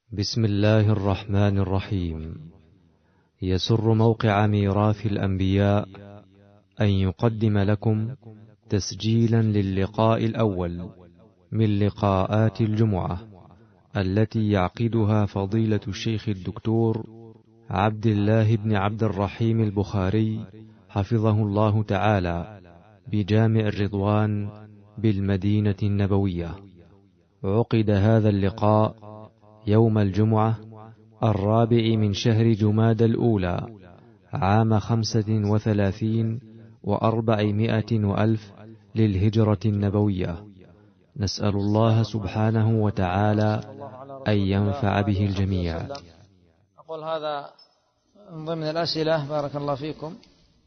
بسم الله الرحمن الرحيم. يسر موقع ميراث الأنبياء أن يقدم لكم تسجيلا للقاء الأول من لقاءات الجمعة التي يعقدها فضيلة الشيخ الدكتور عبد الله بن عبد الرحيم البخاري حفظه الله تعالى بجامع الرضوان بالمدينة النبوية. عقد هذا اللقاء يوم الجمعة 4 من شهر جمادى الأولى عام 35 و400 وألف للهجرة النبوية. نسأل الله سبحانه وتعالى أن ينفع به الجميع. أقول هذا من ضمن الأسئلة. بارك الله فيكم.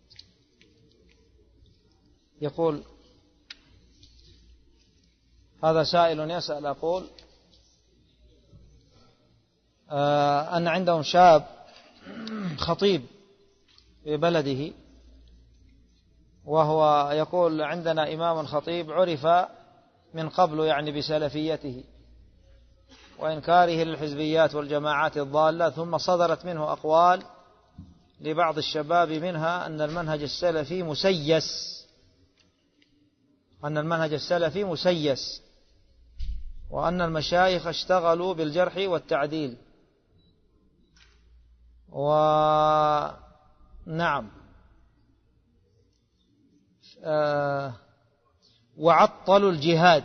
يقول هذا سائل يسأل، أقول أن عندهم شاب خطيب في بلده، وهو يقول عندنا إمام خطيب عرف من قبل يعني بسلفيته وإنكاره للحزبيات والجماعات الضالة، ثم صدرت منه أقوال لبعض الشباب منها أن المنهج السلفي مسيس، وأن المشايخ اشتغلوا بالجرح والتعديل، وعطلوا الجهاد،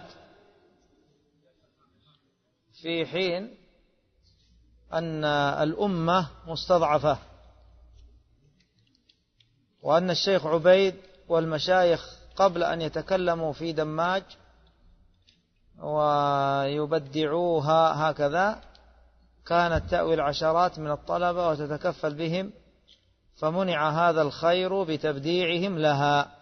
في حين أن الأمة مستضعفة، وأن الشيخ عبيد والمشايخ قبل أن يتكلموا في دماج ويبدعوها هكذا كانت تأوي العشرات من الطلبة وتتكفل بهم، فمنع هذا الخير بتبديعهم لها.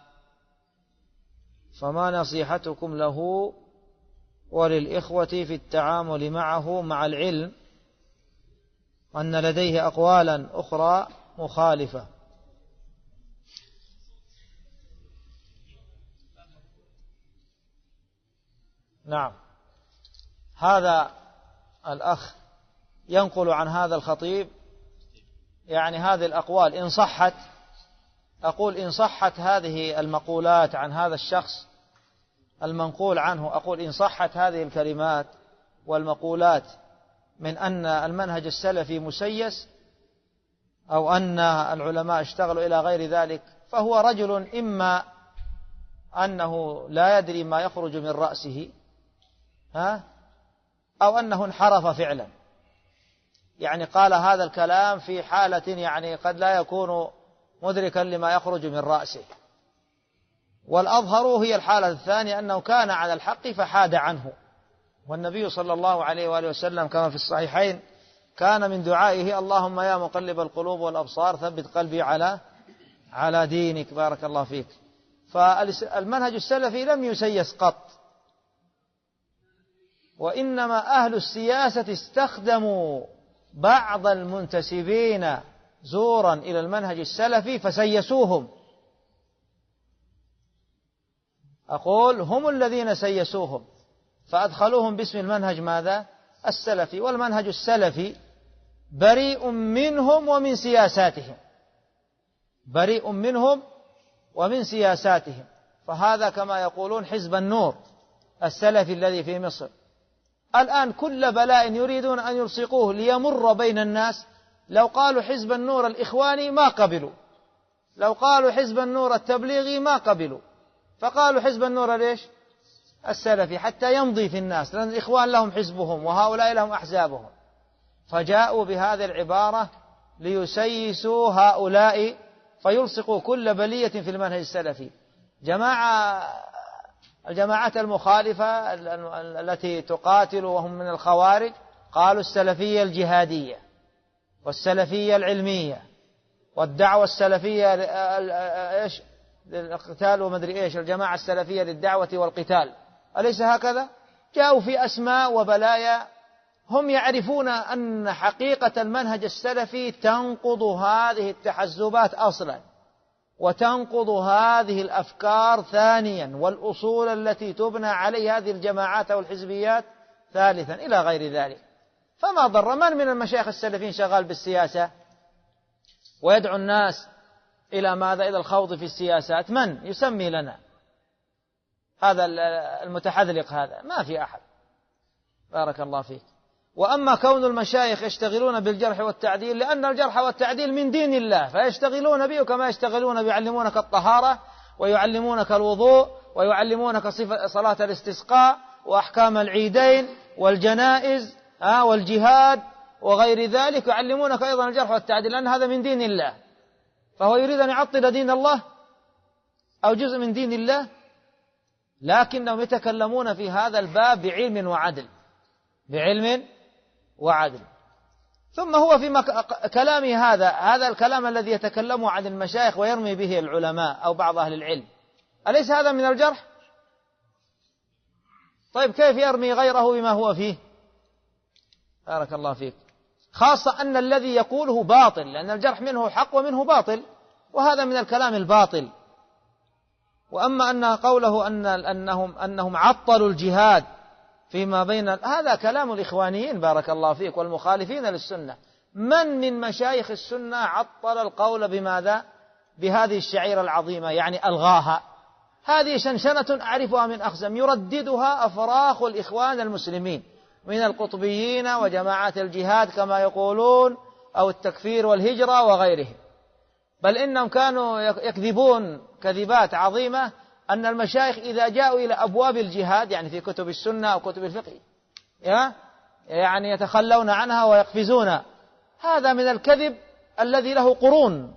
فما نصيحتكم له وللإخوة في التعامل معه، مع العلم أن لديه أقوالا أخرى مخالفة؟ نعم، هذا الأخ ينقل عن هذا الخطيب يعني هذه الأقوال إن صحت، أقول إن صحت هذه المقولات عن هذا الشخص المنقول عنه، أقول إن صحت هذه الكلمات والمقولات من أن المنهج السلفي مسيس أو أن العلماء اشتغلوا إلى غير ذلك، فهو رجل إما أنه لا يدري ما يخرج من رأسه أو أنه انحرف فعلا، يعني قال هذا الكلام في حالة يعني قد لا يكون مدركا لما يخرج من رأسه. والأظهر هي الحالة الثانية، أنه كان على الحق فحاد عنه، والنبي صلى الله عليه وآله وسلم كما في الصحيحين كان من دعائه اللهم يا مقلب القلوب والأبصار ثبت قلبي على دينك. بارك الله فيك. فالمنهج السلفي لم يسيس قط، وإنما أهل السياسة استخدموا بعض المنتسبين زورا إلى المنهج السلفي فسيسوهم، أقول هم الذين سيسوهم فأدخلوهم باسم المنهج ماذا؟ السلفي. والمنهج السلفي بريء منهم ومن سياساتهم، بريء منهم ومن سياساتهم. فهذا كما يقولون حزب النور السلفي الذي في مصر الآن كل بلاء يريدون أن يلصقوه ليمر بين الناس. لو قالوا حزب النور الإخواني ما قبلوا، لو قالوا حزب النور التبليغي ما قبلوا، فقالوا حزب النور ليش؟ السلفي، حتى يمضي في الناس، لأن الإخوان لهم حزبهم وهؤلاء لهم أحزابهم، فجاءوا بهذه العبارة ليسيسوا هؤلاء فيلصقوا كل بلية في المنهج السلفي. الجماعات المخالفة التي تقاتل وهم من الخوارج قالوا السلفية الجهادية والسلفية العلمية والدعوة السلفية إيش للقتال ومدري إيش، الجماعة السلفية للدعوة والقتال، أليس هكذا؟ جاءوا في أسماء وبلايا. هم يعرفون أن حقيقة المنهج السلفي تنقض هذه التحزبات أصلا، وتنقض هذه الأفكار ثانيا، والأصول التي تبنى عليها هذه الجماعات والحزبيات ثالثا، إلى غير ذلك. فما ضر. من المشايخ السلفيين شغال بالسياسة ويدعو الناس إلى ماذا؟ إلى الخوض في السياسات؟ من يسمي لنا هذا المتحذلق هذا؟ ما في أحد. بارك الله فيك. وأما كون المشايخ يشتغلون بالجرح والتعديل، لأن الجرح والتعديل من دين الله فيشتغلون به، كما يشتغلون بيعلمونك الطهارة ويعلمونك الوضوء ويعلمونك صلاة الاستسقاء وأحكام العيدين والجنائز والجهاد وغير ذلك، يعلمونك أيضا الجرح والتعديل، لأن هذا من دين الله. فهو يريد أن يعطل دين الله أو جزء من دين الله، لكنهم يتكلمون في هذا الباب بعلم وعدل، بعلم وعدل. ثم هو في كلامه هذا الكلام الذي يتكلم عن المشايخ ويرمي به العلماء أو بعض أهل العلم، أليس هذا من الجرح؟ طيب كيف يرمي غيره بما هو فيه؟ بارك الله فيك. خاصة أن الذي يقوله باطل، لأن الجرح منه حق ومنه باطل، وهذا من الكلام الباطل. وأما أن قوله أنهم عطلوا الجهاد فيما بين، هذا كلام الإخوانيين بارك الله فيك والمخالفين للسنة. من مشايخ السنة عطل القول بماذا؟ بهذه الشعيرة العظيمة، يعني ألغاها. هذه شنشنة أعرفها من أخزم يرددها أفراخ الإخوان المسلمين من القطبيين وجماعات الجهاد كما يقولون، أو التكفير والهجرة وغيرهم. بل إنهم كانوا يكذبون كذبات عظيمة أن المشايخ إذا جاءوا إلى أبواب الجهاد، يعني في كتب السنة أو كتب الفقه، يعني يتخلون عنها ويقفزون. هذا من الكذب الذي له قرون.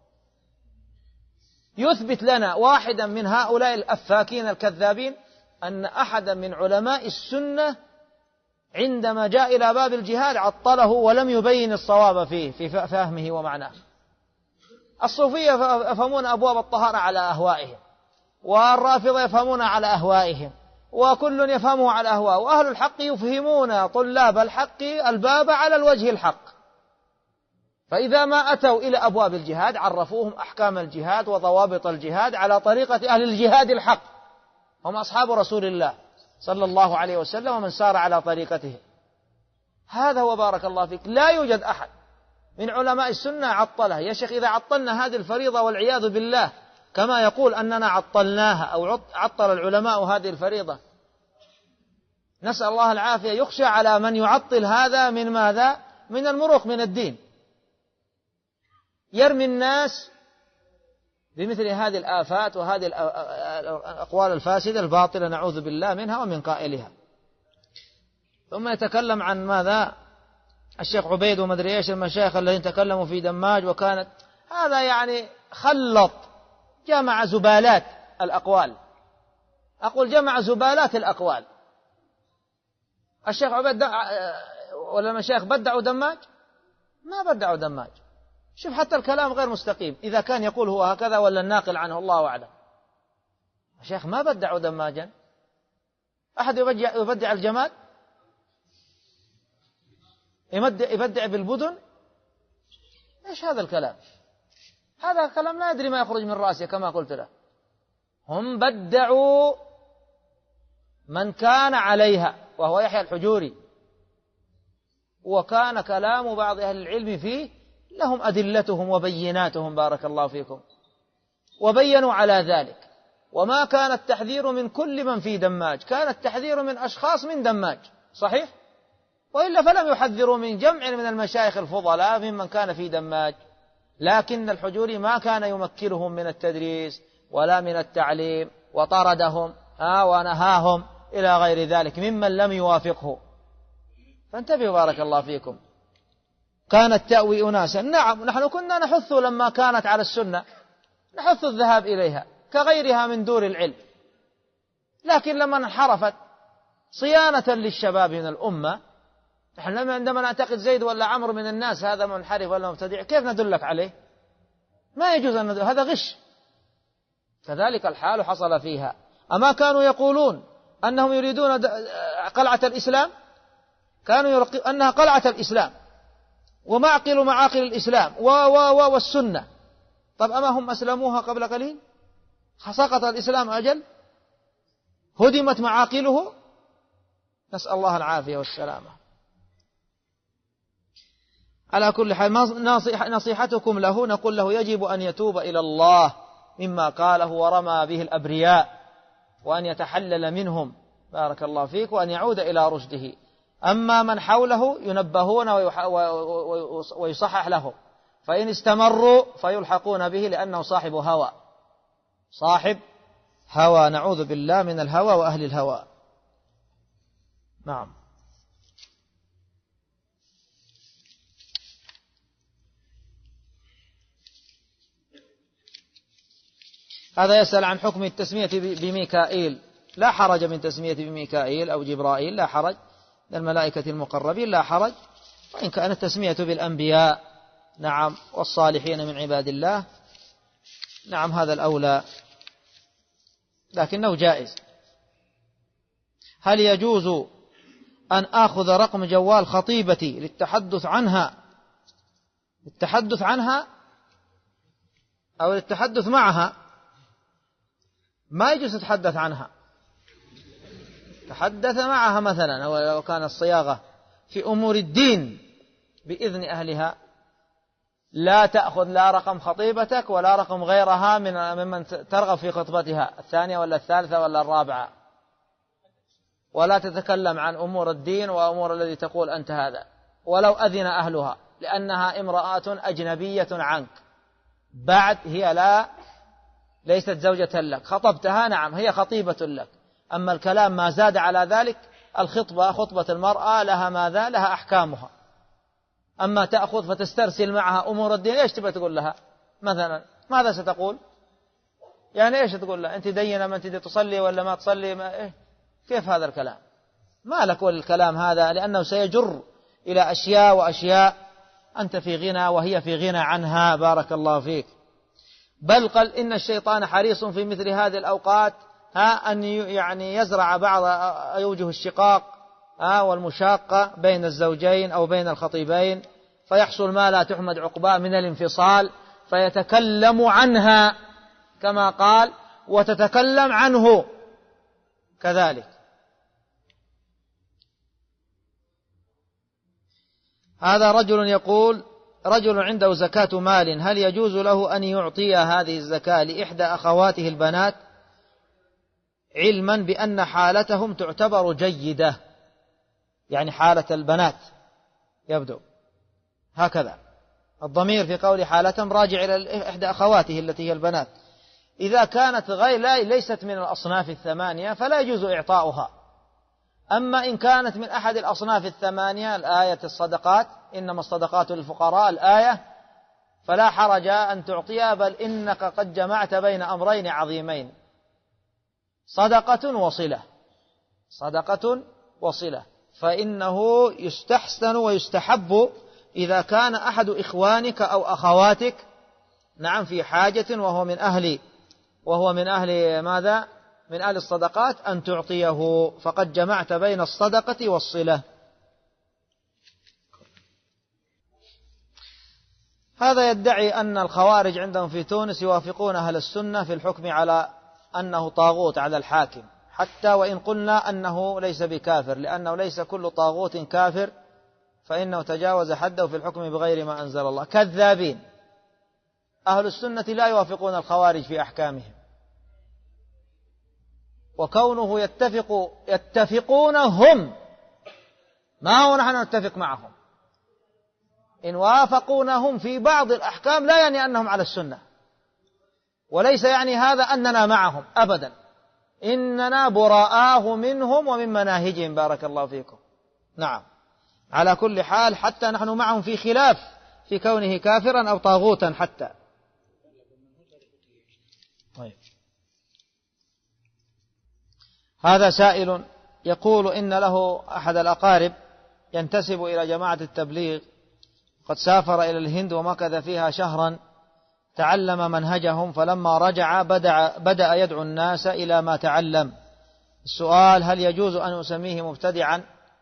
يثبت لنا واحدا من هؤلاء الأفاكين الكذابين أن أحدا من علماء السنة عندما جاء إلى باب الجهاد عطله ولم يبين الصواب فيه في فهمه ومعناه. الصوفية يفهمون أبواب الطهارة على أهوائهم، والرافضة يفهمون على أهوائهم، وكل يفهمه على أهوائه، وأهل الحق يفهمون طلاب الحق الباب على الوجه الحق. فإذا ما أتوا إلى أبواب الجهاد عرفوهم أحكام الجهاد وضوابط الجهاد على طريقة أهل الجهاد الحق، هم أصحاب رسول الله صلى الله عليه وسلم ومن سار على طريقته. هذا هو بارك الله فيك. لا يوجد أحد من علماء السنة عطلها. يا شيخ إذا عطلنا هذه الفريضة والعياذ بالله كما يقول أننا عطلناها أو عطل العلماء هذه الفريضة، نسأل الله العافية، يخشى على من يعطل هذا من ماذا؟ من المروق من الدين. يرمي الناس بمثل هذه الآفات وهذه الأقوال الفاسدة الباطلة، نعوذ بالله منها ومن قائلها. ثم يتكلم عن ماذا؟ الشيخ عبيد ومدري ايش المشايخ الذين تكلموا في دماج، وكانت هذا يعني خلط، جمع زبالات الأقوال. أقول جمع زبالات الأقوال. الشيخ عبيد ولا المشايخ بدعوا دماج؟ ما بدعوا دماج. شوف حتى الكلام غير مستقيم، إذا كان يقول هو هكذا ولا الناقل عنه الله أعلم. الشيخ ما بدعوا دماجا. أحد يبدع الجماد؟ يبدع بالبدن؟ إيش هذا الكلام؟ هذا الكلام لا يدري ما يخرج من رأسه كما قلت له. هم بدعوا من كان عليها وهو يحيى الحجوري، وكان كلام بعض أهل العلم فيه لهم أدلتهم وبيناتهم بارك الله فيكم، وبينوا على ذلك. وما كان التحذير من كل من في دماج، كان التحذير من أشخاص من دماج، صحيح؟ وإلا فلم يحذروا من جمع من المشايخ الفضلاء ممن كان في دماج. لكن الحجوري ما كان يمكنهم من التدريس ولا من التعليم، وطردهم ونهاهم إلى غير ذلك ممن لم يوافقه. فانتبهوا بارك الله فيكم. كانت تأوي أناسا، نعم نحن كنا نحث لما كانت على السنة، نحث الذهاب إليها كغيرها من دور العلم، لكن لما انحرفت صيانة للشباب من الأمة، نحن عندما نعتقد زيد ولا عمرو من الناس هذا منحرف ولا مبتدع، كيف ندلك عليه؟ ما يجوز أن ندل، هذا غش. كذلك الحال حصل فيها. أما كانوا يقولون أنهم يريدون قلعة الإسلام، كانوا أنها قلعة الإسلام ومعقل معاقل الإسلام والسنة. طب أما هم أسلموها قبل قليل؟ سقط الإسلام أجل، هدمت معاقله، نسأل الله العافية والسلامة. على كل حال نصيحتكم له نقول له يجب أن يتوب إلى الله مما قاله ورمى به الأبرياء، وأن يتحلل منهم بارك الله فيك، وأن يعود إلى رشده. أما من حوله ينبهون ويصحح له، فإن استمروا فيلحقون به لأنه صاحب هوى، صاحب هوى، نعوذ بالله من الهوى وأهل الهوى. نعم. هذا يسأل عن حكم التسمية بميكائيل. لا حرج من تسمية بميكائيل أو جبرائيل، لا حرج، من الملائكة المقربين لا حرج، وإن كانت التسمية بالأنبياء نعم والصالحين من عباد الله نعم هذا الأولى، لكنه جائز. هل يجوز أن آخذ رقم جوال خطيبتي للتحدث عنها أو للتحدث معها؟ ما يجوز تتحدث عنها، تحدث معها مثلا، أو كان الصياغة في أمور الدين بإذن أهلها. لا تأخذ لا رقم خطيبتك ولا رقم غيرها ممن ترغب في خطبتها، الثانية ولا الثالثة ولا الرابعة، ولا تتكلم عن أمور الدين وأمور الذي تقول أنت هذا ولو أذن أهلها، لأنها امرأة أجنبية عنك، بعد هي ليست زوجة لك، خطبتها نعم هي خطيبة لك. أما الكلام ما زاد على ذلك، خطبة المرأة لها ماذا؟ لها أحكامها. أما تأخذ فتسترسل معها أمور الدين، إيش تبى تقول لها مثلا؟ ماذا ستقول؟ يعني إيش تقول لها؟ أنت دينة، ما أنت تصلي ولا ما تصلي؟ إيه؟ كيف هذا الكلام؟ ما لك والكلام هذا، لأنه سيجر إلى أشياء وأشياء أنت في غنى وهي في غنى عنها بارك الله فيك. بل قال إن الشيطان حريص في مثل هذه الأوقات أن يعني يزرع بعض أوجه الشقاق والمشاقة بين الزوجين أو بين الخطيبين، فيحصل ما لا تحمد عقباه من الانفصال، فيتكلم عنها كما قال وتتكلم عنه كذلك. هذا رجل يقول: رجل عنده زكاة مال، هل يجوز له أن يعطي هذه الزكاة لإحدى أخواته البنات، علما بأن حالتهم تعتبر جيدة؟ يعني حالة البنات يبدو هكذا، الضمير في قول حالتهم راجع إلى إحدى أخواته التي هي البنات. إذا كانت ليست من الأصناف الثمانية فلا يجوز إعطاؤها. أما إن كانت من أحد الأصناف الثمانية، الآية الصدقات إنما الصدقات للفقراء الآية، فلا حرج أن تعطيها، بل إنك قد جمعت بين أمرين عظيمين: صدقة وصلة. فإنه يستحسن ويستحب إذا كان أحد إخوانك أو أخواتك نعم في حاجة وهو من أهل ماذا؟ من أهل الصدقات، أن تعطيه، فقد جمعت بين الصدقة والصلة. هذا يدعي أن الخوارج عندهم في تونس يوافقون أهل السنة في الحكم على أنه طاغوت على الحاكم، حتى وإن قلنا أنه ليس بكافر، لأنه ليس كل طاغوت كافر، فإنه تجاوز حده في الحكم بغير ما أنزل الله. كذابين. أهل السنة لا يوافقون الخوارج في أحكامهم، وكونه يتفقون هم، ما هو نحن نتفق معهم. إن وافقونهم في بعض الأحكام لا يعني أنهم على السنة، وليس يعني هذا أننا معهم أبدا، إننا براءاه منهم ومن مناهجهم بارك الله فيكم. نعم، على كل حال حتى نحن معهم في خلاف في كونه كافرا أو طاغوتا حتى. طيب. هذا سائل يقول إن له أحد الأقارب ينتسب إلى جماعة التبليغ، قد سافر إلى الهند ومكث فيها شهرا، تعلم منهجهم، فلما رجع بدأ يدعو الناس إلى ما تعلم. السؤال: هل يجوز أن أسميه مبتدعا؟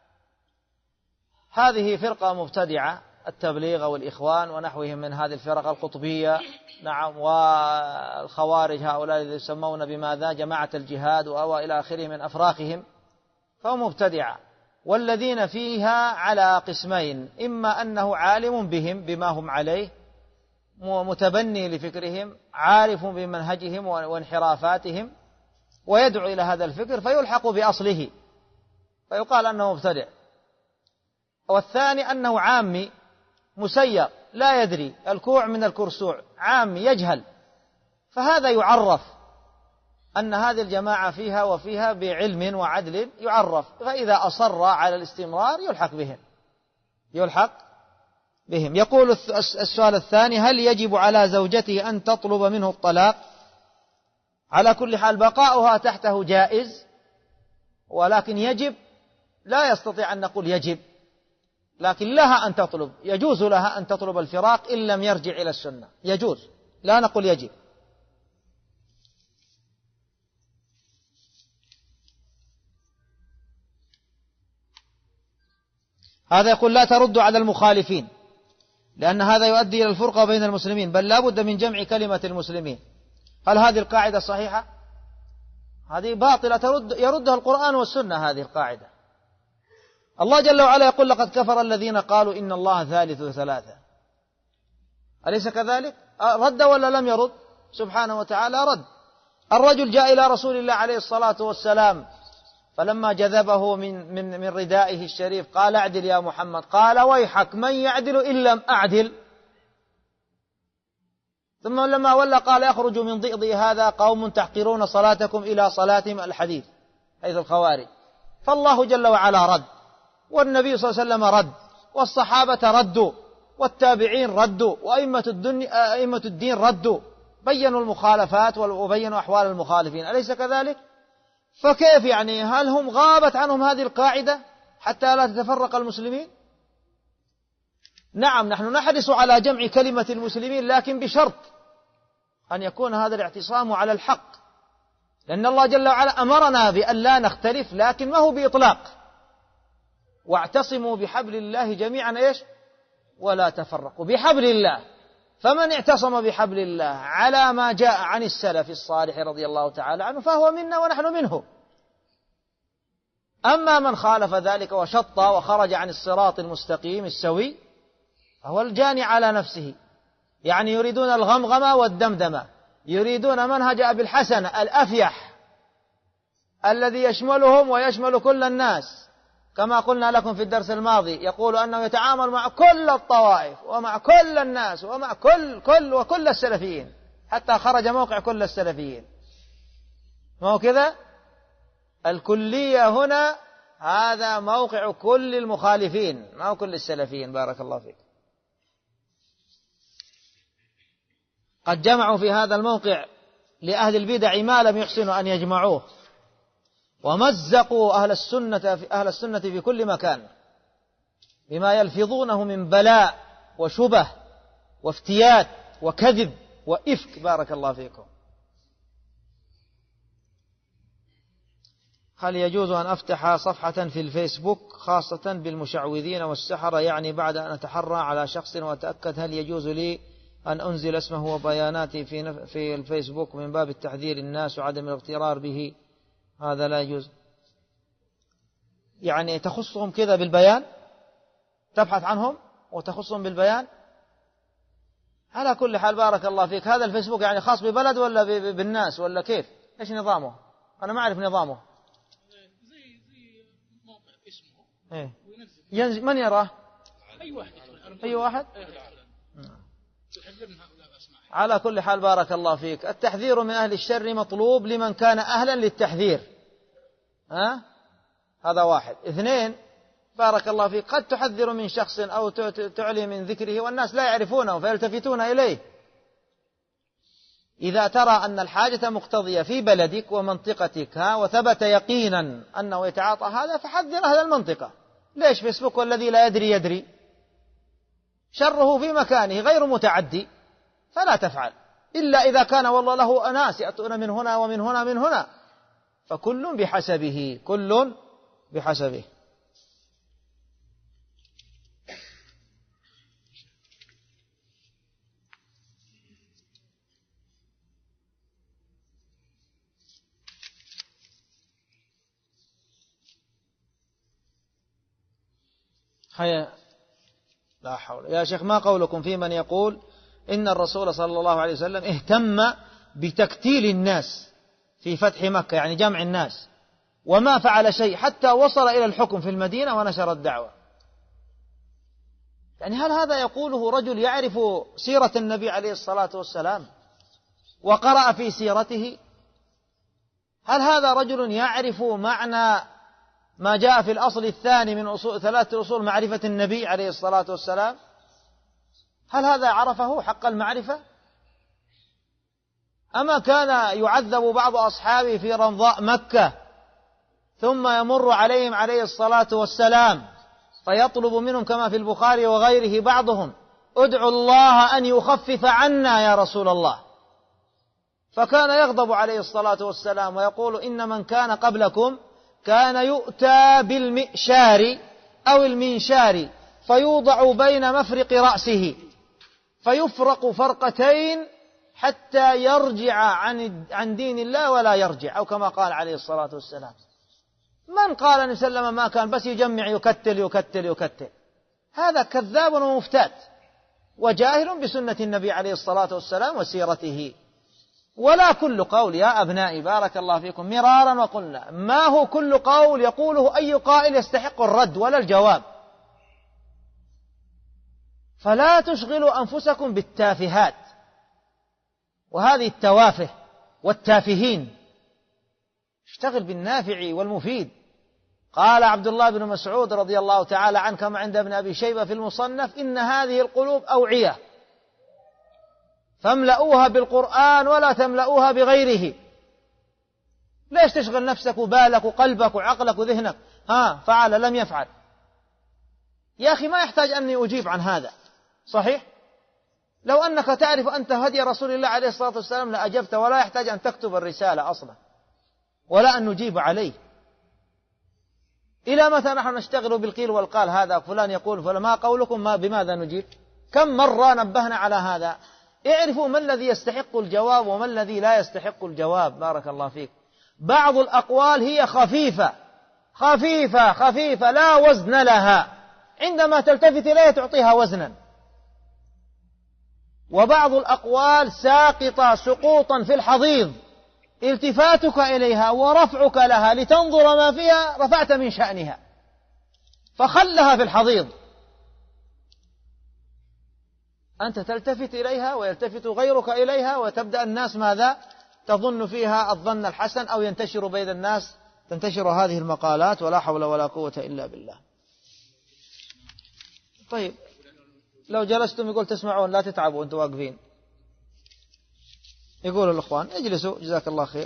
هذه فرقة مبتدعة، التبليغ والإخوان ونحوهم من هذه الفرق القطبية نعم، والخوارج هؤلاء الذين يسمون بماذا؟ جماعة الجهاد وإلى آخره من أفراخهم، فهم مبتدعة. والذين فيها على قسمين: إما أنه عالم بهم بما هم عليه، متبني لفكرهم، عارف بمنهجهم وانحرافاتهم، ويدعو إلى هذا الفكر فيلحق بأصله فيقال أنه مبتدع. والثاني أنه عامي مسير لا يدري الكوع من الكرسوع، عامي يجهل، فهذا يعرف أن هذه الجماعة فيها وفيها بعلم وعدل يعرف، فإذا أصر على الاستمرار يلحق بهم. يقول السؤال الثاني: هل يجب على زوجته أن تطلب منه الطلاق؟ على كل حال بقاؤها تحته جائز، ولكن يجب لا يستطيع أن نقول يجب، لكن لها أن تطلب، يجوز لها أن تطلب الفراق إن لم يرجع إلى السنة، يجوز، لا نقول يجب. هذا يقول: لا ترد على المخالفين لأن هذا يؤدي إلى الفرقة بين المسلمين، بل لا بد من جمع كلمة المسلمين. هل هذه القاعدة صحيحة؟ هذه باطلة، يردها القرآن والسنة هذه القاعدة. الله جل وعلا يقول: لقد كفر الذين قالوا إن الله ثالث ثلاثة، أليس كذلك؟ رد ولا لم يرد؟ سبحانه وتعالى رد. الرجل جاء إلى رسول الله عليه الصلاة والسلام فلما جذبه من ردائه الشريف قال: اعدل يا محمد. قال: ويحك، من يعدل إن لم أعدل؟ ثم لما ولى قال: يخرج من ضئضي هذا قوم تحقرون صلاتكم إلى صلاتهم الحديث، حيث الخوارج. فالله جل وعلا رد، والنبي صلى الله عليه وسلم رد، والصحابة ردوا، والتابعين ردوا، وأئمة الدين ردوا، بينوا المخالفات وبينوا أحوال المخالفين، أليس كذلك؟ فكيف يعني؟ هل هم غابت عنهم هذه القاعدة حتى لا تتفرق المسلمين؟ نعم، نحن نحرص على جمع كلمة المسلمين، لكن بشرط أن يكون هذا الاعتصام على الحق، لأن الله جل وعلا أمرنا بأن لا نختلف، لكن ما هو بإطلاق. واعتصموا بحبل الله جميعا إيش؟ ولا تفرقوا، بحبل الله. فمن اعتصم بحبل الله على ما جاء عن السلف الصالح رضي الله تعالى عنه فهو منا ونحن منه. أما من خالف ذلك وشط وخرج عن الصراط المستقيم السوي فهو الجاني على نفسه، يعني يريدون الغمغمة والدمدمة، يريدون منهج أبي الحسن الأفيح الذي يشملهم ويشمل كل الناس، كما قلنا لكم في الدرس الماضي، يقول أنه يتعامل مع كل الطوائف ومع كل الناس ومع كل السلفيين، حتى خرج موقع كل السلفيين. ما هو كذا؟ الكلية هنا هذا موقع كل المخالفين، ما هو كل السلفيين. بارك الله فيك. قد جمعوا في هذا الموقع لأهل البدع ما لم يحسنوا أن يجمعوه، ومزقوا أهل السنة في كل مكان بما يلفظونه من بلاء وشبه وافتيات وكذب وإفك. بارك الله فيكم. هل يجوز أن أفتح صفحة في الفيسبوك خاصة بالمشعوذين والسحرة، يعني بعد أن أتحرى على شخص وأتأكد هل يجوز لي أن أنزل اسمه وبياناتي في الفيسبوك من باب التحذير الناس وعدم الاغترار به؟ هذا لا يجوز. يعني تخصهم كذا بالبيان، تبحث عنهم وتخصهم بالبيان. على كل حال بارك الله فيك، هذا الفيسبوك يعني خاص ببلد ولا بالناس ولا كيف؟ إيش نظامه؟ أنا ما أعرف نظامه. زي موقع اسمه إيه؟ ينزل من يراه؟ أي واحد على كل حال بارك الله فيك، التحذير من أهل الشر مطلوب لمن كان أهلا للتحذير. هذا واحد. اثنين، بارك الله فيك، قد تحذر من شخص أو تعلي من ذكره والناس لا يعرفونه فيلتفتون إليه. إذا ترى أن الحاجة مقتضية في بلدك ومنطقتك وثبت يقينا أنه يتعاطى هذا فحذر أهل المنطقة. ليش فيسبوك والذي لا يدري شره في مكانه غير متعدي، فلا تفعل إلا إذا كان والله له أناس يأتون من هنا ومن هنا من هنا، فكل بحسبه، كل بحسبه. هيا لا حول. يا شيخ ما قولكم في من يقول إن الرسول صلى الله عليه وسلم اهتم بتكتيل الناس في فتح مكة، يعني جمع الناس، وما فعل شيء حتى وصل إلى الحكم في المدينة ونشر الدعوة؟ يعني هل هذا يقوله رجل يعرف سيرة النبي عليه الصلاة والسلام وقرأ في سيرته؟ هل هذا رجل يعرف معنى ما جاء في الأصل الثاني من ثلاثة أصول معرفة النبي عليه الصلاة والسلام؟ هل هذا عرفه حق المعرفة؟ أما كان يعذب بعض أصحابه في رمضاء مكة ثم يمر عليهم عليه الصلاة والسلام فيطلب منهم كما في البخاري وغيره بعضهم: ادعوا الله أن يخفف عنا يا رسول الله. فكان يغضب عليه الصلاة والسلام ويقول: إن من كان قبلكم كان يؤتى بالمئشار أو المنشار فيوضع بين مفرق رأسه فيفرق فرقتين حتى يرجع عن دين الله ولا يرجع، أو كما قال عليه الصلاة والسلام. من قال أن سلم ما كان بس يجمع يكتل يكتل يكتل؟ هذا كذاب ومفتات وجاهل بسنة النبي عليه الصلاة والسلام وسيرته. ولا كل قول يا أبنائي بارك الله فيكم مرارا وقلنا، ما هو كل قول يقوله أي قائل يستحق الرد ولا الجواب. فلا تشغلوا أنفسكم بالتافهات وهذه التوافه والتافهين، اشتغل بالنافع والمفيد. قال عبد الله بن مسعود رضي الله تعالى عنه كما عند ابن أبي شيبة في المصنف: إن هذه القلوب أوعية فاملؤوها بالقرآن ولا تملؤوها بغيره. ليش تشغل نفسك وبالك وقلبك وعقلك وذهنك؟ فعل لم يفعل. يا أخي ما يحتاج أني أجيب عن هذا، صحيح؟ لو أنك تعرف أنت هدي رسول الله عليه الصلاة والسلام لأجبت، ولا يحتاج أن تكتب الرسالة أصلا ولا أن نجيب عليه. إلى متى نحن نشتغل بالقيل والقال؟ هذا فلان يقول فلان، ما قولكم؟ ما بماذا نجيب؟ كم مرة نبهنا على هذا. اعرفوا ما الذي يستحق الجواب وما الذي لا يستحق الجواب. بارك الله فيك. بعض الأقوال هي خفيفة خفيفة خفيفة لا وزن لها، عندما تلتفت إليها تعطيها وزنا. وبعض الأقوال ساقطة سقوطا في الحضيض، التفاتك إليها ورفعك لها لتنظر ما فيها رفعت من شأنها، فخلها في الحضيض. أنت تلتفت إليها ويلتفت غيرك إليها وتبدأ الناس ماذا؟ تظن فيها الظن الحسن، أو ينتشر بين الناس، تنتشر هذه المقالات، ولا حول ولا قوة إلا بالله. طيب لو جلستم يقول تسمعون لا تتعبوا أنتم واقفين. يقول الأخوان اجلسوا جزاك الله خير.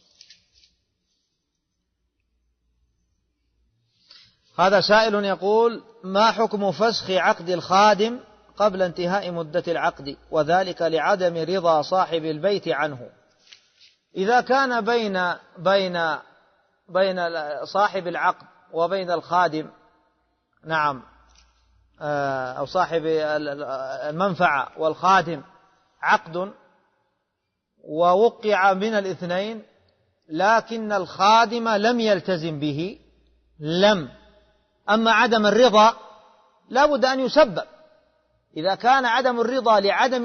هذا سائل يقول: ما حكم فسخ عقد الخادم قبل انتهاء مدة العقد، وذلك لعدم رضا صاحب البيت عنه؟ إذا كان بين صاحب العقد وبين الخادم، نعم، أو صاحب المنفعة والخادم عقد ووقع من الاثنين، لكن الخادم لم يلتزم به، أما عدم الرضا لا بد أن يسبب. إذا كان عدم الرضا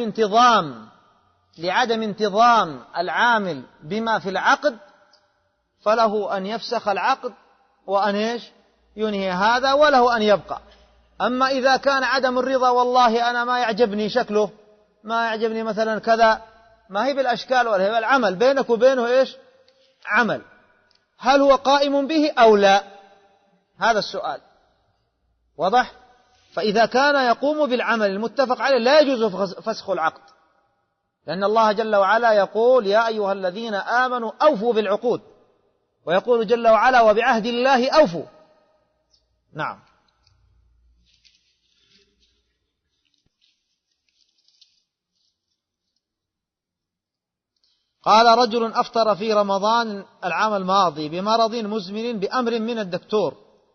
لعدم انتظام العامل بما في العقد، فله أن يفسخ العقد وأن ينهي هذا، وله أن يبقى. أما إذا كان عدم الرضا والله أنا ما يعجبني شكله، ما يعجبني مثلا كذا، ما هي بالأشكال ولا هي بالعمل، بينك وبينه عمل، هل هو قائم به أو لا؟ هذا السؤال واضح. فإذا كان يقوم بالعمل المتفق عليه لا يجوز فسخ العقد، لأن الله جل وعلا يقول: يا أيها الذين آمنوا أوفوا بالعقود، ويقول جل وعلا: وبعهد الله أوفوا. نعم. قال: رجل أفطر في رمضان العام الماضي بمرض مزمن بأمر من الدكتور،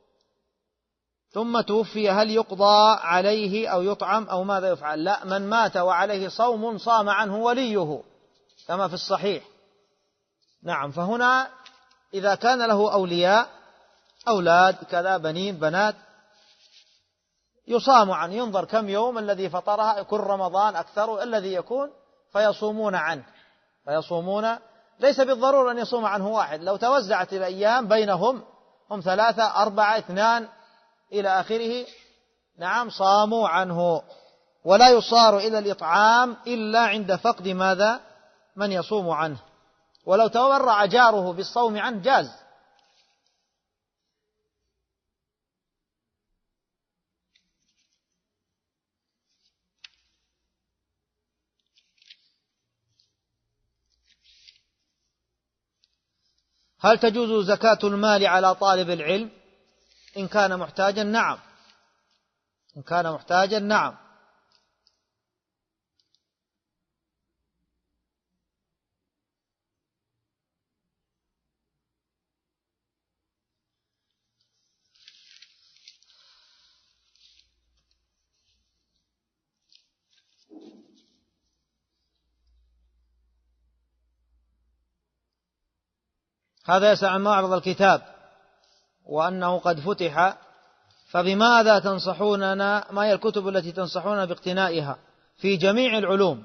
ثم توفي، هل يقضى عليه أو يطعم أو ماذا يفعل؟ لا، من مات وعليه صوم صام عنه وليه كما في الصحيح. نعم. فهنا إذا كان له أولياء، أولاد كذا، بنين بنات، يصام عنه، ينظر كم يوم الذي فطرها، كل رمضان أكثر الذي يكون، فيصومون عنه، فيصومون، ليس بالضرورة أن يصوم عنه واحد، لو توزعت الأيام بينهم، هم 3 4 2 إلى آخره، نعم، صاموا عنه. ولا يصار إلى الإطعام إلا عند فقد ماذا؟ من يصوم عنه. ولو تورع جاره بالصوم عنه جاز. هل تجوز زكاة المال على طالب العلم؟ إن كان محتاجا نعم، إن كان محتاجا نعم. هذا يسأل عن معرض الكتاب وأنه قد فتح، فبماذا تنصحوننا؟ ما هي الكتب التي تنصحوننا باقتنائها في جميع العلوم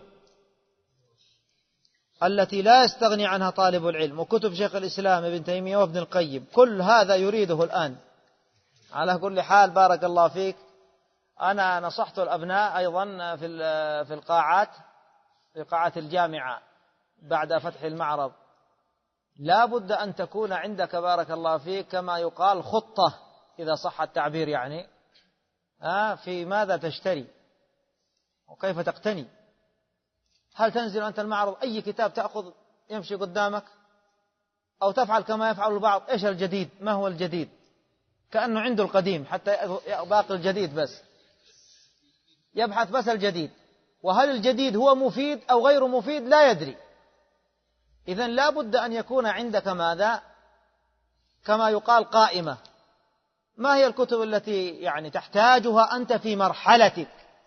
التي لا يستغني عنها طالب العلم، وكتب شيخ الإسلام ابن تيمية وابن القيم، كل هذا يريده الآن. على كل حال بارك الله فيك، أنا نصحت الأبناء أيضا في القاعات، في قاعة الجامعة بعد فتح المعرض، لا بد أن تكون عندك بارك الله فيك كما يقال خطة، إذا صح التعبير يعني، في ماذا تشتري وكيف تقتني. هل تنزل أنت المعرض أي كتاب تأخذ يمشي قدامك، أو تفعل كما يفعل البعض؟ إيش الجديد؟ ما هو الجديد؟ كأنه عنده القديم حتى باقي الجديد، بس يبحث بس الجديد، وهل الجديد هو مفيد أو غير مفيد لا يدري. إذن لا بد أن يكون عندك ماذا؟ كما يقال قائمة، ما هي الكتب التي يعني تحتاجها أنت في مرحلتك،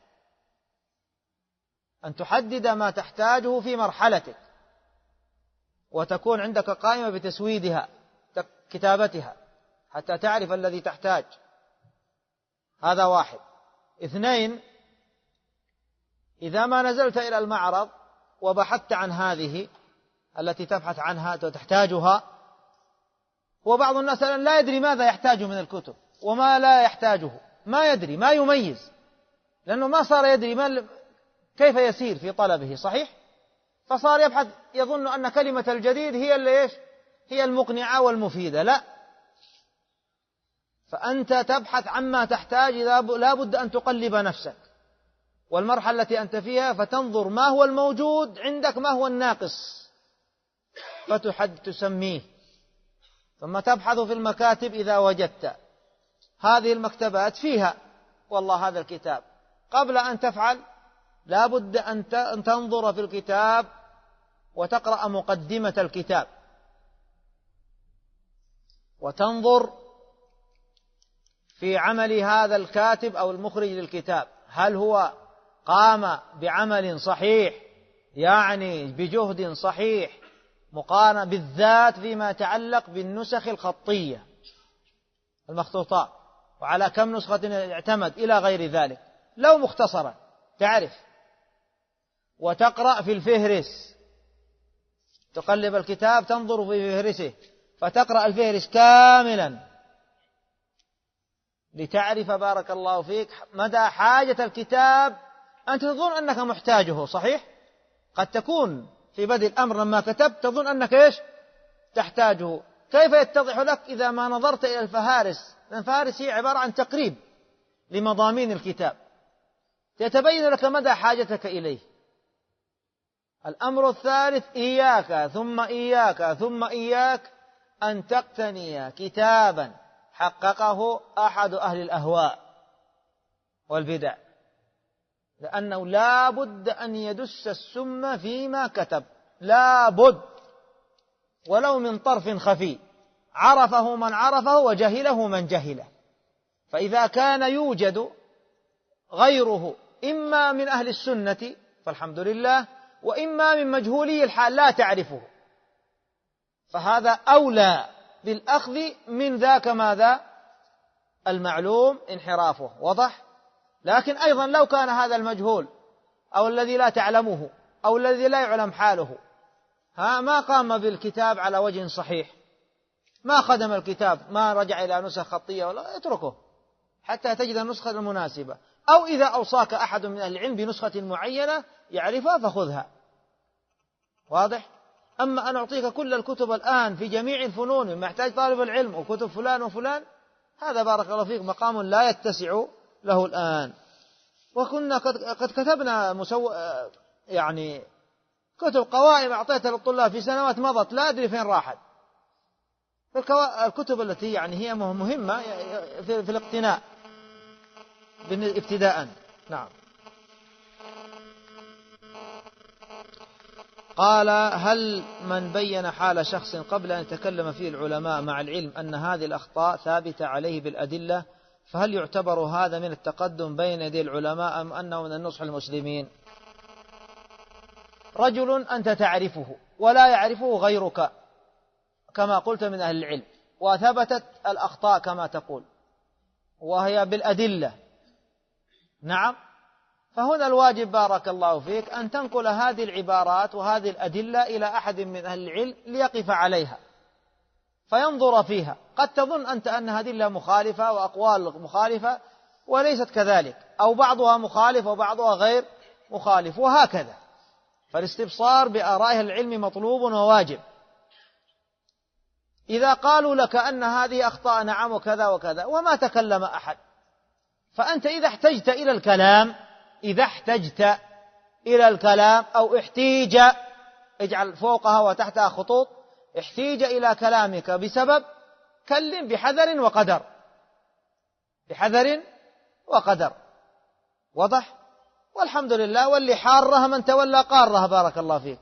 أن تحدد ما تحتاجه في مرحلتك، وتكون عندك قائمة بتسويدها كتابتها حتى تعرف الذي تحتاج. هذا واحد. 2، إذا ما نزلت إلى المعرض وبحثت عن هذه التي تبحث عنها وتحتاجها، وبعض الناس لا يدري ماذا يحتاج من الكتب وما لا يحتاجه، ما يدري، ما يميز، لأنه ما صار يدري كيف يسير في طلبه، صحيح؟ فصار يبحث، يظن أن كلمة الجديد هي اللي إيش؟ هي المقنعة والمفيدة. لا، فأنت تبحث عما تحتاج، لا بد أن تقلب نفسك والمرحلة التي أنت فيها، فتنظر ما هو الموجود عندك، ما هو الناقص، تسميه، ثم تبحث في المكاتب إذا وجدت هذه المكتبات فيها والله هذا الكتاب، قبل أن تفعل لا بد أن تنظر في الكتاب وتقرأ مقدمة الكتاب، وتنظر في عمل هذا الكاتب أو المخرج للكتاب، هل هو قام بعمل صحيح، يعني بجهد صحيح، مقارنة بالذات فيما يتعلق بالنسخ الخطية المخطوطات، وعلى كم نسخة اعتمد إلى غير ذلك. لو مختصرا تعرف، وتقرأ في الفهرس، تقلب الكتاب تنظر في فهرسه، فتقرأ الفهرس كاملا لتعرف بارك الله فيك مدى حاجة الكتاب. أنت تظن أنك محتاجه، صحيح؟ قد تكون في بدء الأمر لما كتبت تظن أنك إيش؟ تحتاجه. كيف يتضح لك إذا ما نظرت إلى الفهارس؟ لأن الفهارس هي عبارة عن تقريب لمضامين الكتاب، يتبين لك مدى حاجتك إليه. الأمر الثالث، إياك ثم إياك ثم إياك أن تقتني كتابا حققه أحد أهل الأهواء والبدع، لأنه لا بد أن يدس السم فيما كتب، لا بد، ولو من طرف خفي، عرفه من عرفه وجهله من جهله. فإذا كان يوجد غيره إما من أهل السنة فالحمد لله، وإما من مجهولي الحال لا تعرفه، فهذا أولى بالأخذ من ذاك ماذا؟ المعلوم انحرافه. وضح؟ لكن أيضا لو كان هذا المجهول أو الذي لا تعلمه أو الذي لا يعلم حاله ما قام بالكتاب على وجه صحيح، ما خدم الكتاب، ما رجع إلى نسخ خطية ولا، اتركه حتى تجد النسخة المناسبة، أو إذا أوصاك أحد من أهل العلم بنسخة معينة يعرفها فخذها. واضح؟ أما أن أعطيك كل الكتب الآن في جميع الفنون ما يحتاج طالب العلم وكتب فلان وفلان، هذا بارك الله فيك مقام لا يتسع له الآن. وكنا قد كتبنا يعني كتب قوائم أعطيتها للطلاب في سنوات مضت لا أدري فين راحت. الكتب التي يعني هي مهمة في الاقتناء ابتداء. نعم. قال: هل من بين حال شخص قبل أن يتكلم فيه العلماء مع العلم أن هذه الأخطاء ثابتة عليه بالأدلة، فهل يعتبر هذا من التقدم بين يدي العلماء أم أنه من النصح المسلمين؟ رجل أنت تعرفه ولا يعرفه غيرك كما قلت من أهل العلم، وثبتت الأخطاء كما تقول وهي بالأدلة. نعم. فهنا الواجب بارك الله فيك أن تنقل هذه العبارات وهذه الأدلة إلى أحد من أهل العلم ليقف عليها فينظر فيها. قد تظن أنت أنها أدلة مخالفة وأقوال مخالفة وليست كذلك، أو بعضها مخالف وبعضها غير مخالف، وهكذا. فالاستبصار بآراء أهل العلم مطلوب وواجب. إذا قالوا لك أن هذه أخطاء نعم وكذا وكذا وما تكلم أحد، فأنت إذا احتجت إلى الكلام أو احتيج، اجعل فوقها وتحتها خطوط، احتيج إلى كلامك بسبب، كلم بحذر وقدر. وضح؟ والحمد لله. واللي حاره من تولى قاره بارك الله فيك.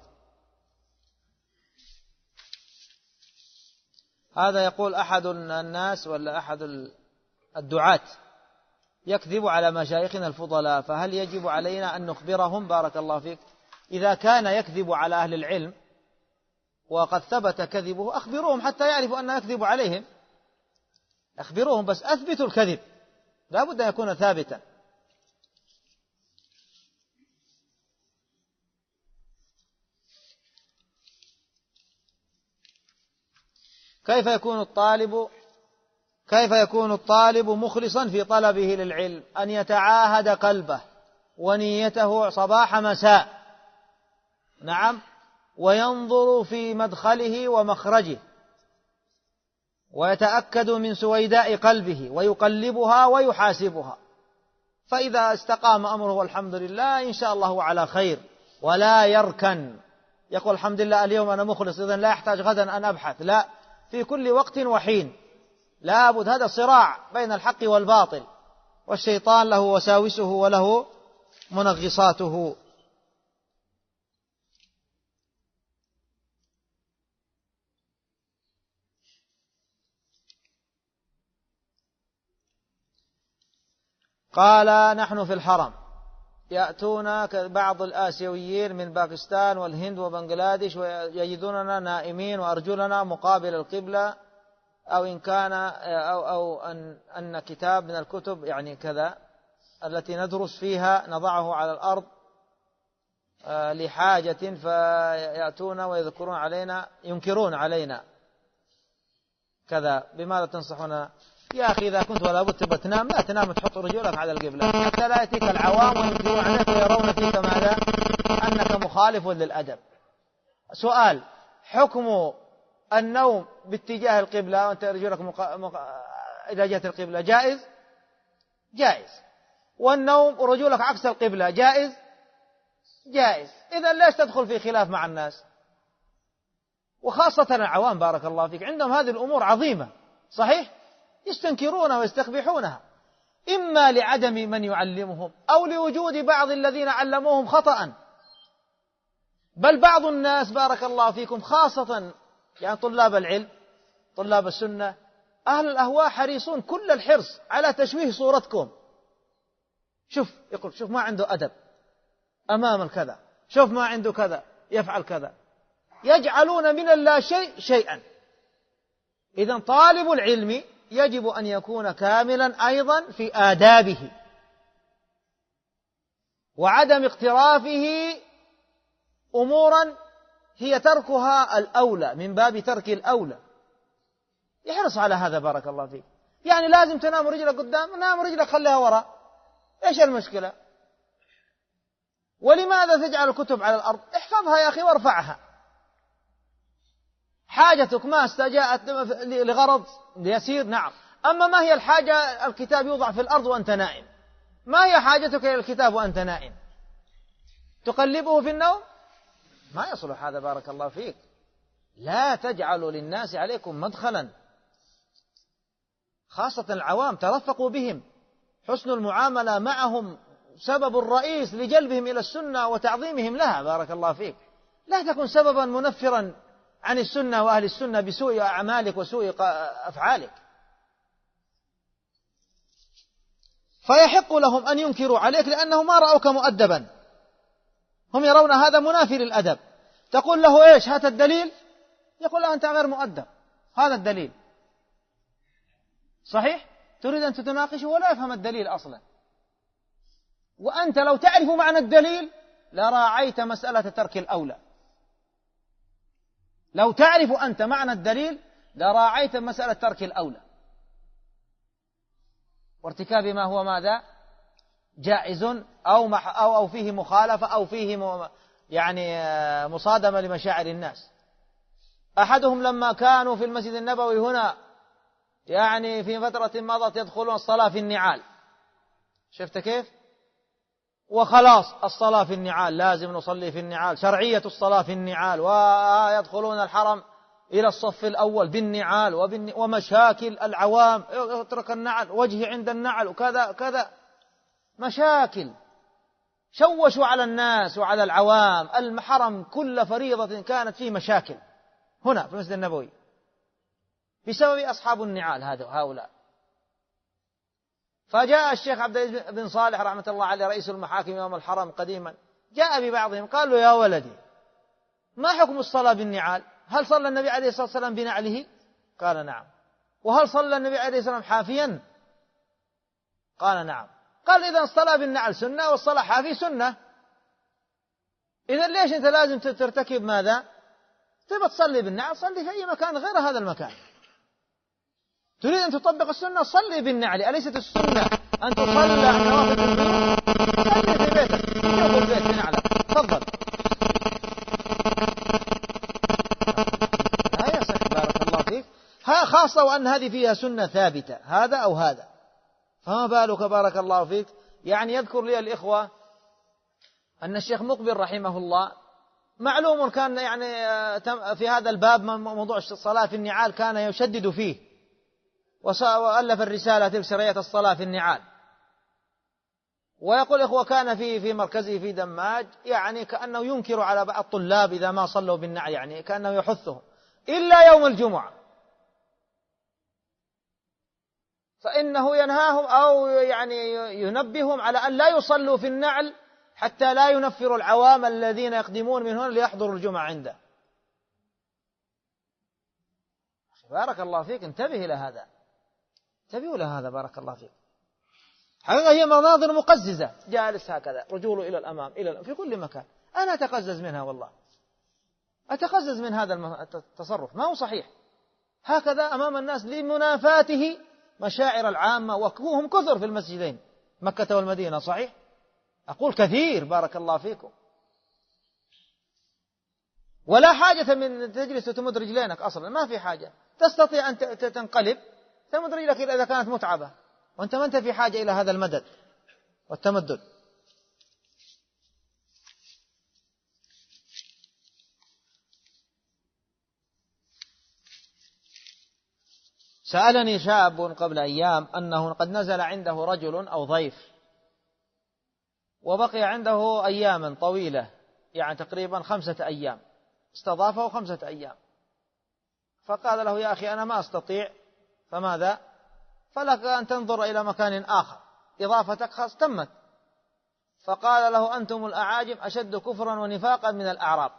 هذا يقول أحد الناس ولا أحد الدعاة يكذب على مشايخنا الفضلاء، فهل يجب علينا أن نخبرهم بارك الله فيك؟ إذا كان يكذب على أهل العلم وقد ثبت كذبه أخبروهم حتى يعرفوا أنه يكذب عليهم. أخبروهم، بس أثبتوا الكذب، لا بد أن يكون ثابتا. كيف يكون الطالب مخلصا في طلبه للعلم؟ أن يتعاهد قلبه ونيته صباح مساء. نعم. وينظر في مدخله ومخرجه ويتأكد من سويداء قلبه ويقلبها ويحاسبها، فإذا استقام أمره والحمد لله إن شاء الله هو على خير. ولا يركن يقول الحمد لله اليوم أنا مخلص إذن لا يحتاج غدا أن أبحث، لا، في كل وقت وحين لابد. هذا صراع بين الحق والباطل، والشيطان له وساوسه وله منغصاته. قال: نحن في الحرم يأتون بعض الآسيويين من باكستان والهند وبنغلاديش ويجدوننا نائمين وأرجلنا مقابل القبلة، أو إن كان أو أن كتاب من الكتب يعني كذا التي ندرس فيها نضعه على الأرض لحاجة، فيأتون ويذكرون علينا ينكرون علينا كذا. بماذا تنصحنا؟ يا أخي إذا كنت ولا بد تنام لا تنام، تحط رجلك على القبلة حتى لا يأتيك العوام وينكرون عليك ويرون فيك ماذا؟ أنك مخالف للأدب. سؤال: حكم النوم باتجاه القبلة وأنت رجلك إلى جهة القبلة جائز، والنوم رجلك عكس القبلة جائز. إذا ليش تدخل في خلاف مع الناس؟ وخاصة العوام بارك الله فيك عندهم هذه الأمور عظيمة، صحيح، يستنكرونها ويستقبحونها، إما لعدم من يعلمهم أو لوجود بعض الذين علموهم خطأ. بل بعض الناس بارك الله فيكم خاصة يعني طلاب العلم طلاب السنة أهل الأهواء حريصون كل الحرص على تشويه صورتكم. يقول شوف ما عنده أدب أمام الكذا، شوف ما عنده كذا يفعل كذا، يجعلون من اللا شيء شيئا. إذن طالب العلم يجب أن يكون كاملا أيضا في آدابه، وعدم اقترافه أمورا هي تركها الأولى من باب ترك الأولى. يحرص على هذا بارك الله فيك. يعني لازم تنام رجلك قدام، نام رجلك خليها وراء، إيش المشكلة؟ ولماذا تجعل الكتب على الأرض؟ احفظها يا أخي وارفعها. حاجتك ما استجاءت لغرض يسير، نعم. أما ما هي الحاجة؟ الكتاب يوضع في الأرض وأنت نائم. ما هي حاجتك إلى الكتاب وأنت نائم؟ تقلبه في النوم؟ ما يصلح هذا بارك الله فيك. لا تجعلوا للناس عليكم مدخلا، خاصة العوام، ترفقوا بهم. حسن المعاملة معهم سبب رئيس لجلبهم إلى السنة وتعظيمهم لها بارك الله فيك. لا تكن سببا منفرا عن السنة وأهل السنة بسوء أعمالك وسوء أفعالك. فيحق لهم أن ينكروا عليك لأنهم ما رأوك مؤدبا، هم يرون هذا منافي للأدب. تقول له إيش؟ هات الدليل، يقول له أنت غير مؤدب، هذا الدليل صحيح. تريد أن تتناقشه ولا يفهم الدليل أصلا. وأنت لو تعرف معنى الدليل لراعيت مسألة ترك الأولى. لو تعرف أنت معنى الدليل لراعيت مسألة ترك الأولى وارتكاب ما هو ماذا؟ جائز أو فيه مخالفة أو فيه يعني مصادمة لمشاعر الناس. أحدهم لما كانوا في المسجد النبوي هنا يعني في فترة مضت يدخلون الصلاة في النعال، شفت كيف؟ وخلاص الصلاة في النعال، لازم نصلي في النعال، شرعية الصلاة في النعال، ويدخلون الحرم إلى الصف الأول بالنعال ومشاكل العوام، اترك النعل، وجهي عند النعل وكذا كذا، مشاكل شوشوا على الناس وعلى العوام. الحرم كل فريضة كانت فيه مشاكل هنا في المسجد النبوي بسبب أصحاب النعال هؤلاء. فجاء الشيخ عبد العزيز بن صالح رحمة الله عليه رئيس المحاكم يوم الحرم قديما، جاء ببعضهم قال له يا ولدي ما حكم الصلاة بالنعال؟ هل صلى النبي عليه الصلاة والسلام بنعله؟ قال نعم. وهل صلى النبي عليه الصلاة والسلام حافيا؟ قال نعم. قال إذا الصلاة بالنعل سنة والصلاة حافي سنة، إذا ليش أنت لازم ترتكب ماذا؟ تبى تصلي بالنعل صلي في أي مكان غير هذا المكان. تريد أن تطبق السنة صلي بالنعل، أليست السنة أن تصلي النوافل في البيوت؟ صلي في بيتك، جوف البيت بنعلك، تفضل. لا يصح بارك الله فيك، خاصة وأن هذه فيها سنة ثابتة هذا أو هذا، فما بالك بارك الله فيك. يعني يذكر لي الإخوة أن الشيخ مقبل رحمه الله معلوم كان يعني في هذا الباب موضوع الصلاة في النعال كان يشدد فيه، وألف الرسالة تلك شرعية الصلاة في النعال. ويقول إخوة كان في مركزه في دماج يعني كأنه ينكر على بعض الطلاب إذا ما صلوا بالنعل، يعني كأنه يحثهم إلا يوم الجمعة، فإنه ينهاهم أو يعني ينبههم على أن لا يصلوا في النعل حتى لا ينفروا العوام الذين يقدمون من هنا ليحضروا الجمعة عنده. بارك الله فيك، انتبه إلى هذا، انتبهوا إلى هذا بارك الله فيك. حقيقة هي مناظر مقززة، جالس هكذا رجوله إلى الأمام في كل مكان، أنا أتقزز منها والله، أتقزز من هذا التصرف، ما هو صحيح هكذا أمام الناس لمنافاته مشاعر العامة، وهم كثر في المسجدين مكة والمدينة صحيح، أقول كثير بارك الله فيكم. ولا حاجة من تجلس وتمد رجلينك أصلا، ما في حاجة، تستطيع أن تنقلب تمد رجلك إذا كانت متعبة، وأنت ما أنت في حاجة إلى هذا المدد والتمدد. سألني شاب قبل أيام أنه قد نزل عنده رجل أو ضيف وبقي عنده أياما طويلة، يعني تقريبا 5 أيام، استضافه 5 أيام، فقال له يا أخي أنا ما أستطيع، فماذا؟ فلك أن تنظر إلى مكان آخر، إضافتك خلاص تمت. فقال له أنتم الأعاجم أشد كفرا ونفاقا من الأعراب.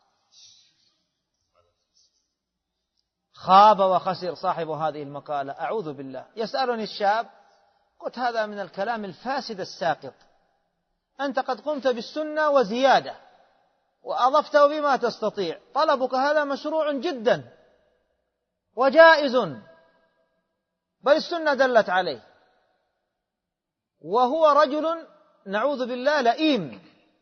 خاب وخسر صاحب هذه المقالة، أعوذ بالله. يسألني الشاب، قلت هذا من الكلام الفاسد الساقط أنت قد قمت بالسنة وزيادة وأضفته بما تستطيع، طلبك هذا مشروع جدا وجائز، بل السنة دلت عليه. وهو رجل نعوذ بالله لئيم،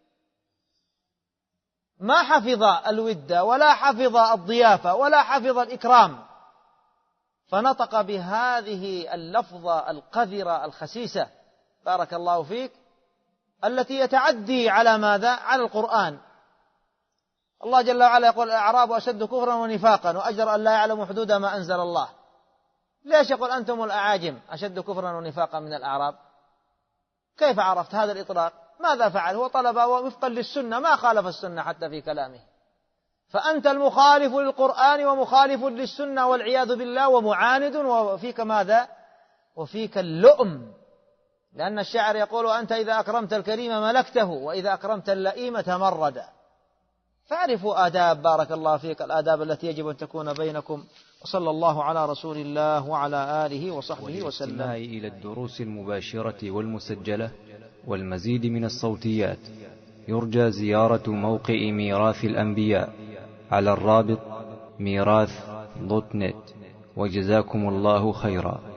ما حفظ الود ولا حفظ الضيافة ولا حفظ الإكرام، فنطق بهذه اللفظة القذرة الخسيسة بارك الله فيك، التي يتعدي على ماذا؟ على القرآن. الله جل وعلا يقول الأعراب أشد كفرا ونفاقا وأجر أن لا يعلموا حدود ما أنزل الله. ليش يقول أنتم الأعاجم أشد كفرا ونفاقا من الأعراب؟ كيف عرفت هذا الإطلاق؟ ماذا فعل؟ هو طلب وفقا للسنة، ما خالف السنة حتى في كلامه. فأنت المخالف للقرآن ومخالف للسنة والعياذ بالله ومعاند، وفيك ماذا؟ وفيك اللؤم، لأن الشاعر يقول أنت إذا أكرمت الكريم ملكته وإذا أكرمت اللئيم تمرد. فاعرفوا آداب بارك الله فيك، الآداب التي يجب أن تكون بينكم. وصلى الله على رسول الله وعلى آله وصحبه وسلم. والاستماع إلى الدروس المباشرة والمسجلة والمزيد من الصوتيات يرجى زيارة موقع ميراث الأنبياء على الرابط ميراث.net. وجزاكم الله خيرا.